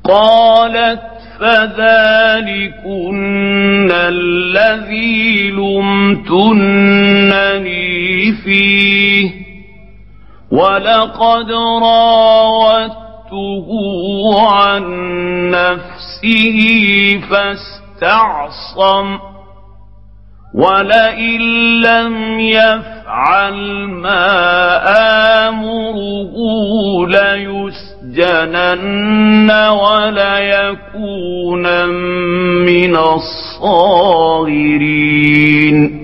قالت فذلكن الذي لمتنني فيه ولقد راودته عن نفسه فاستعصم ولئن لم يفعل ما آمره ليسجنن وليكون من الصاغرين